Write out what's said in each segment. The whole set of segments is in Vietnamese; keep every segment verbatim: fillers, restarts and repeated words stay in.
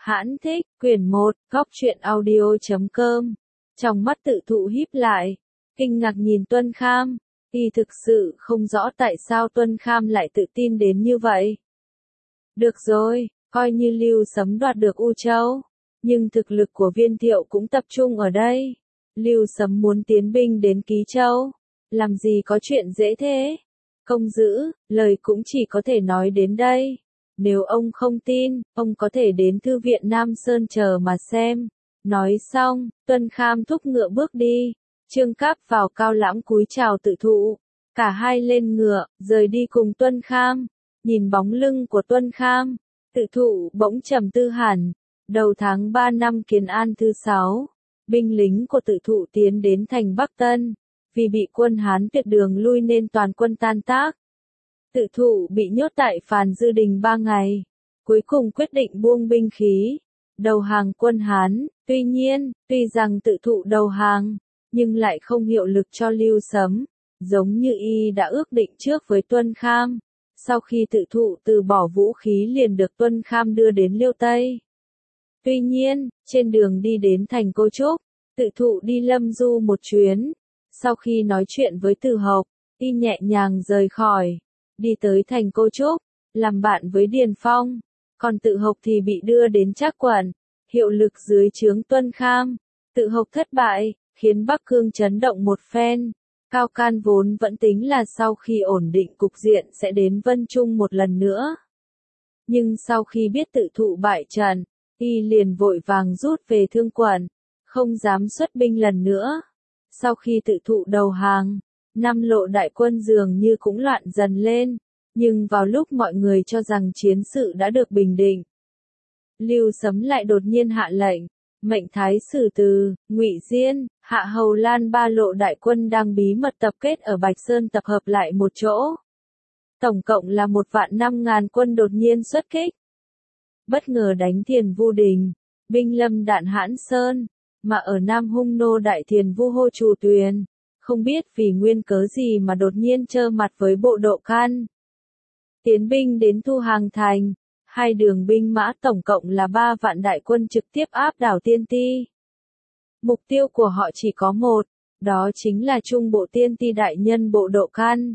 Hãn thích, quyển một, góc truyện audio chấm com. Trong mắt Tự Thụ híp lại, kinh ngạc nhìn Tuân Kham, y thực sự không rõ tại sao Tuân Kham lại tự tin đến như vậy. Được rồi, coi như Lưu Sấm đoạt được U Châu, nhưng thực lực của Viên Thiệu cũng tập trung ở đây. Lưu Sấm muốn tiến binh đến Ký Châu, làm gì có chuyện dễ thế. Công Dữ, lời cũng chỉ có thể nói đến đây. Nếu ông không tin, ông có thể đến thư viện Nam Sơn chờ mà xem. Nói xong, Tuân Kham thúc ngựa bước đi. Trương Cáp vào cao lãm cúi chào Tự Thụ. Cả hai lên ngựa, rời đi cùng Tuân Kham. Nhìn bóng lưng của Tuân Kham, Tự Thụ bỗng trầm tư hẳn. Đầu tháng ba năm Kiến An thứ sáu, binh lính của Tự Thụ tiến đến thành Bắc Tân. Vì bị quân Hán tuyệt đường lui nên toàn quân tan tác. Tự Thụ bị nhốt tại Phàn Dư Đình ba ngày, cuối cùng quyết định buông binh khí, đầu hàng quân Hán. Tuy nhiên, tuy rằng Tự Thụ đầu hàng, nhưng lại không hiệu lực cho Lưu Sấm, giống như y đã ước định trước với Tuân Kham. Sau khi Tự Thụ từ bỏ vũ khí liền được Tuân Kham đưa đến Liêu Tây. Tuy nhiên, trên đường đi đến thành Cô Trúc, Tự Thụ đi Lâm Du một chuyến. Sau khi nói chuyện với Từ Hộc, y nhẹ nhàng rời khỏi, đi tới thành Cô Trúc, làm bạn với Điền Phong, còn Tự Hộc thì bị đưa đến Trác Quận, hiệu lực dưới trướng Tuân Kham. Tự Hộc thất bại, khiến Bắc Cương chấn động một phen. Cao Can vốn vẫn tính là sau khi ổn định cục diện sẽ đến Vân Trung một lần nữa. Nhưng sau khi biết Tự Thụ bại trận, y liền vội vàng rút về Thương Quận, không dám xuất binh lần nữa. Sau khi Tự Thụ đầu hàng, Nam Lộ đại quân dường như cũng loạn dần lên, nhưng vào lúc mọi người cho rằng chiến sự đã được bình định, Lưu Sấm lại đột nhiên hạ lệnh, mệnh Thái Sử Từ, Ngụy Diên, Hạ Hầu Lan ba lộ đại quân đang bí mật tập kết ở Bạch Sơn tập hợp lại một chỗ. Tổng cộng là một vạn năm ngàn quân đột nhiên xuất kích. Bất ngờ đánh Thiền Vu Đình, binh lâm Đạn Hãn Sơn, mà ở Nam Hung nô đại Thiền Vu Hô Trù Tuyền. Không biết vì nguyên cớ gì mà đột nhiên trơ mặt với bộ Độ Can. Tiến binh đến Thu Hàng Thành, hai đường binh mã tổng cộng là ba vạn đại quân trực tiếp áp đảo Tiên Ti. Mục tiêu của họ chỉ có một, đó chính là Trung Bộ Tiên Ti đại nhân bộ Độ Can.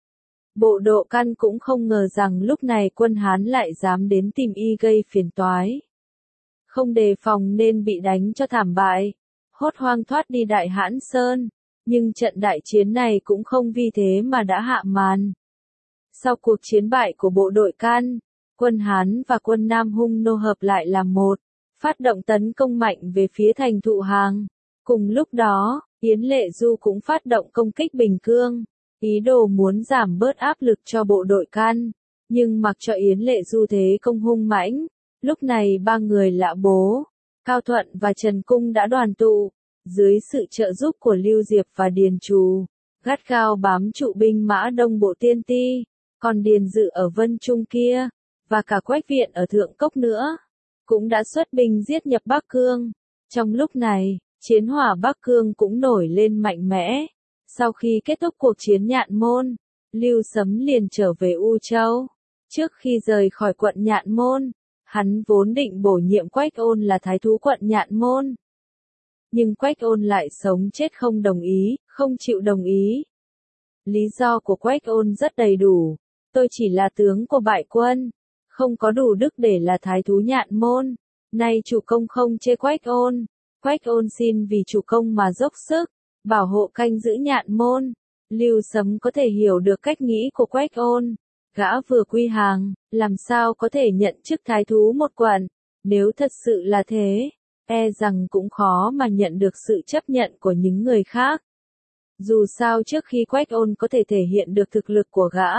Bộ Độ Can cũng không ngờ rằng lúc này quân Hán lại dám đến tìm y gây phiền toái. Không đề phòng nên bị đánh cho thảm bại, hốt hoang thoát đi Đại Hãn Sơn. Nhưng trận đại chiến này cũng không vì thế mà đã hạ màn. Sau cuộc chiến bại của bộ đội Can, quân Hán và quân Nam Hung nô hợp lại làm một, phát động tấn công mạnh về phía thành Thụ Hàng. Cùng lúc đó, Yến Lệ Du cũng phát động công kích Bình Cương, ý đồ muốn giảm bớt áp lực cho bộ đội Can. Nhưng mặc cho Yến Lệ Du thế công hung mãnh, lúc này ba người Lã Bố, Cao Thuận và Trần Cung đã đoàn tụ. Dưới sự trợ giúp của Lưu Diệp và Điền Trù, gắt gao bám trụ binh mã Đông Bộ Tiên Ti, còn Điền Dự ở Vân Trung kia, và cả Quách Viện ở Thượng Cốc nữa, cũng đã xuất binh giết nhập Bắc Cương. Trong lúc này, chiến hỏa Bắc Cương cũng nổi lên mạnh mẽ. Sau khi kết thúc cuộc chiến Nhạn Môn, Lưu Sấm liền trở về U Châu. Trước khi rời khỏi quận Nhạn Môn, hắn vốn định bổ nhiệm Quách Ôn là thái thú quận Nhạn Môn. Nhưng Quách Ôn lại sống chết không đồng ý, không chịu đồng ý. Lý do của Quách Ôn rất đầy đủ. Tôi chỉ là tướng của bại quân, không có đủ đức để là thái thú Nhạn Môn. Nay chủ công không chê Quách Ôn, Quách Ôn xin vì chủ công mà dốc sức, bảo hộ canh giữ Nhạn Môn. Lưu Sấm có thể hiểu được cách nghĩ của Quách Ôn. Gã vừa quy hàng, làm sao có thể nhận chức thái thú một quận. Nếu thật sự là thế, e rằng cũng khó mà nhận được sự chấp nhận của những người khác. Dù sao trước khi Quách Ôn có thể thể hiện được thực lực của gã,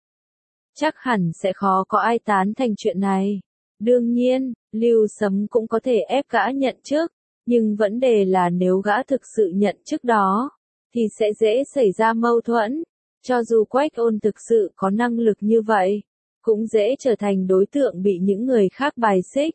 chắc hẳn sẽ khó có ai tán thành chuyện này. Đương nhiên, Lưu Sấm cũng có thể ép gã nhận chức, nhưng vấn đề là nếu gã thực sự nhận chức đó, thì sẽ dễ xảy ra mâu thuẫn. Cho dù Quách Ôn thực sự có năng lực như vậy, cũng dễ trở thành đối tượng bị những người khác bài xích.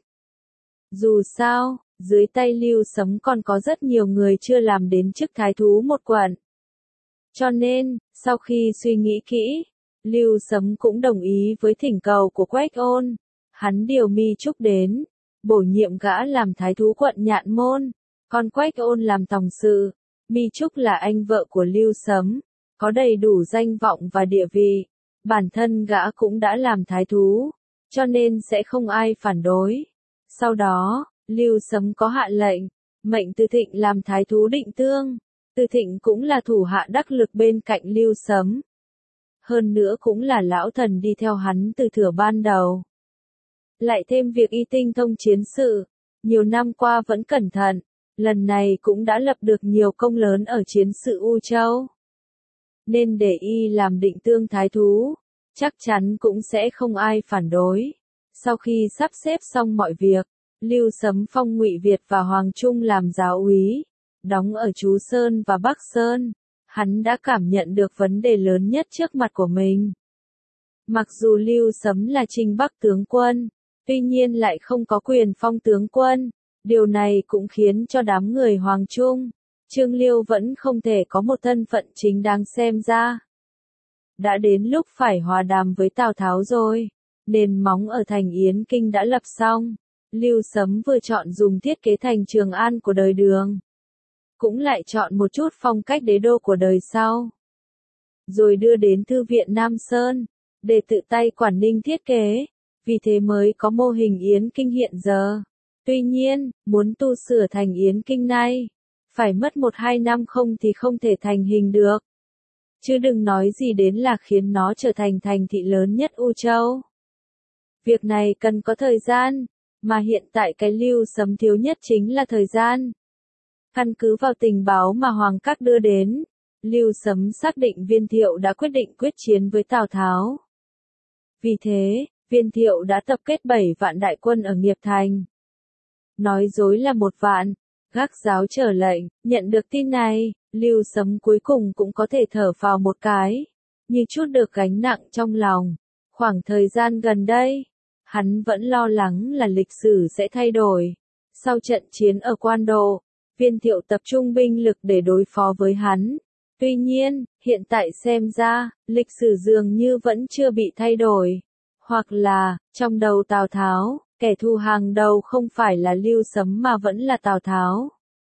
Dù sao, dưới tay Lưu Sấm còn có rất nhiều người chưa làm đến chức thái thú một quận. Cho nên, sau khi suy nghĩ kỹ, Lưu Sấm cũng đồng ý với thỉnh cầu của Quách Ôn. Hắn điều Mi Trúc đến, bổ nhiệm gã làm thái thú quận Nhạn Môn, con Quách Ôn làm tòng sự. Mi Trúc là anh vợ của Lưu Sấm, có đầy đủ danh vọng và địa vị, bản thân gã cũng đã làm thái thú, cho nên sẽ không ai phản đối. Sau đó, Lưu Sấm có hạ lệnh, mệnh Từ Thịnh làm thái thú Định Tương. Từ Thịnh cũng là thủ hạ đắc lực bên cạnh Lưu Sấm. Hơn nữa cũng là lão thần đi theo hắn từ thuở ban đầu. Lại thêm việc y tinh thông chiến sự, nhiều năm qua vẫn cẩn thận, lần này cũng đã lập được nhiều công lớn ở chiến sự U Châu. Nên để y làm Định Tương thái thú, chắc chắn cũng sẽ không ai phản đối. Sau khi sắp xếp xong mọi việc, Lưu Sấm phong Ngụy Việt và Hoàng Trung làm giáo úy, đóng ở Chú Sơn và Bắc Sơn. Hắn đã cảm nhận được vấn đề lớn nhất trước mặt của mình. Mặc dù Lưu Sấm là Trinh Bắc tướng quân, tuy nhiên lại không có quyền phong tướng quân, điều này cũng khiến cho đám người Hoàng Trung, Trương Liêu vẫn không thể có một thân phận chính đáng xem ra. Đã đến lúc phải hòa đàm với Tào Tháo rồi, nền móng ở thành Yến Kinh đã lập xong, Lưu Sấm vừa chọn dùng thiết kế thành Trường An của đời Đường, cũng lại chọn một chút phong cách đế đô của đời sau. Rồi đưa đến Thư viện Nam Sơn, để tự tay quản ninh thiết kế, vì thế mới có mô hình Yến Kinh hiện giờ. Tuy nhiên, muốn tu sửa thành Yến Kinh này, phải mất một hai năm không thì không thể thành hình được. Chứ đừng nói gì đến là khiến nó trở thành thành thị lớn nhất U Châu. Việc này cần có thời gian, mà hiện tại cái Lưu Sấm thiếu nhất chính là thời gian. Căn cứ vào tình báo mà Hoàng Các đưa đến, Lưu Sấm xác định Viên Thiệu đã quyết định quyết chiến với Tào Tháo. Vì thế, Viên Thiệu đã tập kết bảy vạn đại quân ở Nghiệp Thành. Nói dối là một vạn, gác giáo trở lệnh, nhận được tin này, Lưu Sấm cuối cùng cũng có thể thở phào một cái, như chút được gánh nặng trong lòng. Khoảng thời gian gần đây, hắn vẫn lo lắng là lịch sử sẽ thay đổi. Sau trận chiến ở Quan Độ, Viên Thiệu tập trung binh lực để đối phó với hắn. Tuy nhiên, hiện tại xem ra, lịch sử dường như vẫn chưa bị thay đổi. Hoặc là, trong đầu Tào Tháo, kẻ thù hàng đầu không phải là Lưu Sấm mà vẫn là Tào Tháo.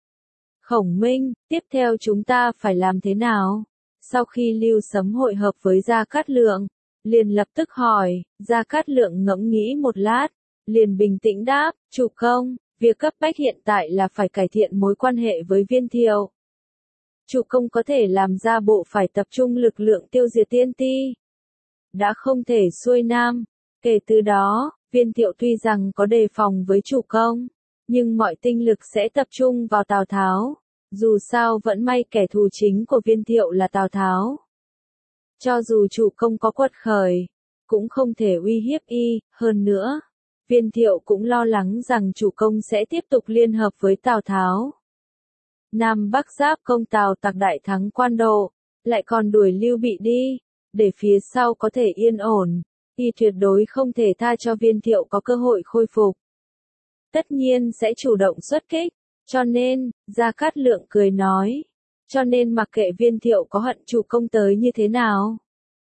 Khổng Minh, tiếp theo chúng ta phải làm thế nào? Sau khi Lưu Sấm hội hợp với Gia Cát Lượng, liền lập tức hỏi, Gia Cát Lượng ngẫm nghĩ một lát, liền bình tĩnh đáp, chủ công, việc cấp bách hiện tại là phải cải thiện mối quan hệ với Viên Thiệu. Chủ công có thể làm ra bộ phải tập trung lực lượng tiêu diệt Tiên Ti. Đã không thể xuôi nam, kể từ đó, Viên Thiệu tuy rằng có đề phòng với chủ công, nhưng mọi tinh lực sẽ tập trung vào Tào Tháo. Dù sao vẫn may kẻ thù chính của Viên Thiệu là Tào Tháo. Cho dù chủ công có quật khởi, cũng không thể uy hiếp y, hơn nữa. Viên Thiệu cũng lo lắng rằng chủ công sẽ tiếp tục liên hợp với Tào Tháo. Nam Bắc giáp công Tào tặc đại thắng Quan Độ, lại còn đuổi Lưu Bị đi, để phía sau có thể yên ổn, y tuyệt đối không thể tha cho Viên Thiệu có cơ hội khôi phục. Tất nhiên sẽ chủ động xuất kích, cho nên, Gia Cát Lượng cười nói, cho nên mặc kệ Viên Thiệu có hận chủ công tới như thế nào,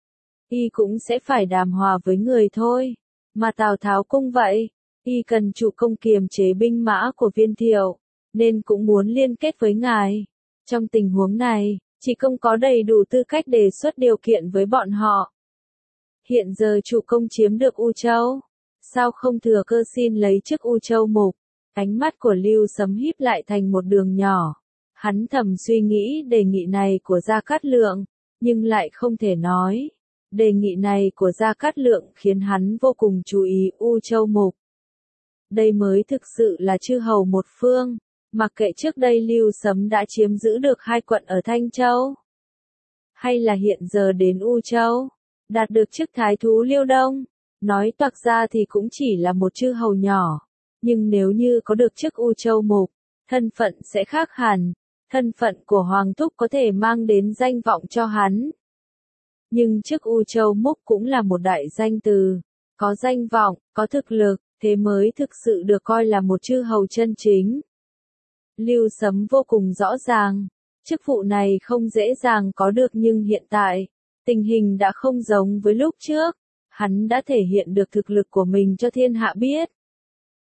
y cũng sẽ phải đàm hòa với người thôi. Mà Tào Tháo cũng vậy, y cần chủ công kiềm chế binh mã của Viên Thiệu, nên cũng muốn liên kết với ngài. Trong tình huống này, chỉ công có đầy đủ tư cách đề xuất điều kiện với bọn họ. Hiện giờ chủ công chiếm được U Châu, sao không thừa cơ xin lấy chức U Châu mục? Ánh mắt của Lưu Sấm híp lại thành một đường nhỏ. Hắn thầm suy nghĩ đề nghị này của Gia Cát Lượng, nhưng lại không thể nói. Đề nghị này của Gia Cát Lượng khiến hắn vô cùng chú ý U Châu mục. Đây mới thực sự là chư hầu một phương, mặc kệ trước đây Lưu Sấm đã chiếm giữ được hai quận ở Thanh Châu, hay là hiện giờ đến U Châu, đạt được chức thái thú Liêu Đông, nói toạc ra thì cũng chỉ là một chư hầu nhỏ, nhưng nếu như có được chức U Châu mục, thân phận sẽ khác hẳn, thân phận của Hoàng Thúc có thể mang đến danh vọng cho hắn. Nhưng chức U Châu mục cũng là một đại danh từ, có danh vọng, có thực lực, thế mới thực sự được coi là một chư hầu chân chính. Lưu Sấm vô cùng rõ ràng, chức vụ này không dễ dàng có được nhưng hiện tại, tình hình đã không giống với lúc trước, hắn đã thể hiện được thực lực của mình cho thiên hạ biết.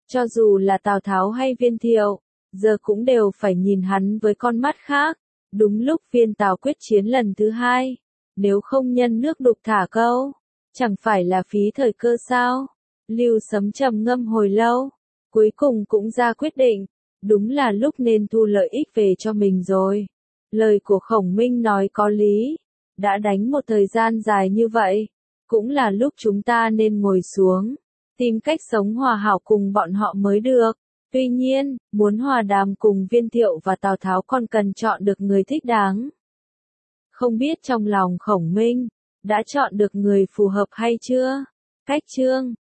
Cho dù là Tào Tháo hay Viên Thiệu, giờ cũng đều phải nhìn hắn với con mắt khác. Đúng lúc Viên Tào quyết chiến lần thứ hai, nếu không nhân nước đục thả câu, chẳng phải là phí thời cơ sao? Lưu Sấm trầm ngâm hồi lâu, cuối cùng cũng ra quyết định, đúng là lúc nên thu lợi ích về cho mình rồi. Lời của Khổng Minh nói có lý, đã đánh một thời gian dài như vậy, cũng là lúc chúng ta nên ngồi xuống, tìm cách sống hòa hảo cùng bọn họ mới được. Tuy nhiên, muốn hòa đàm cùng Viên Thiệu và Tào Tháo còn cần chọn được người thích đáng. Không biết trong lòng Khổng Minh, đã chọn được người phù hợp hay chưa? Cách chương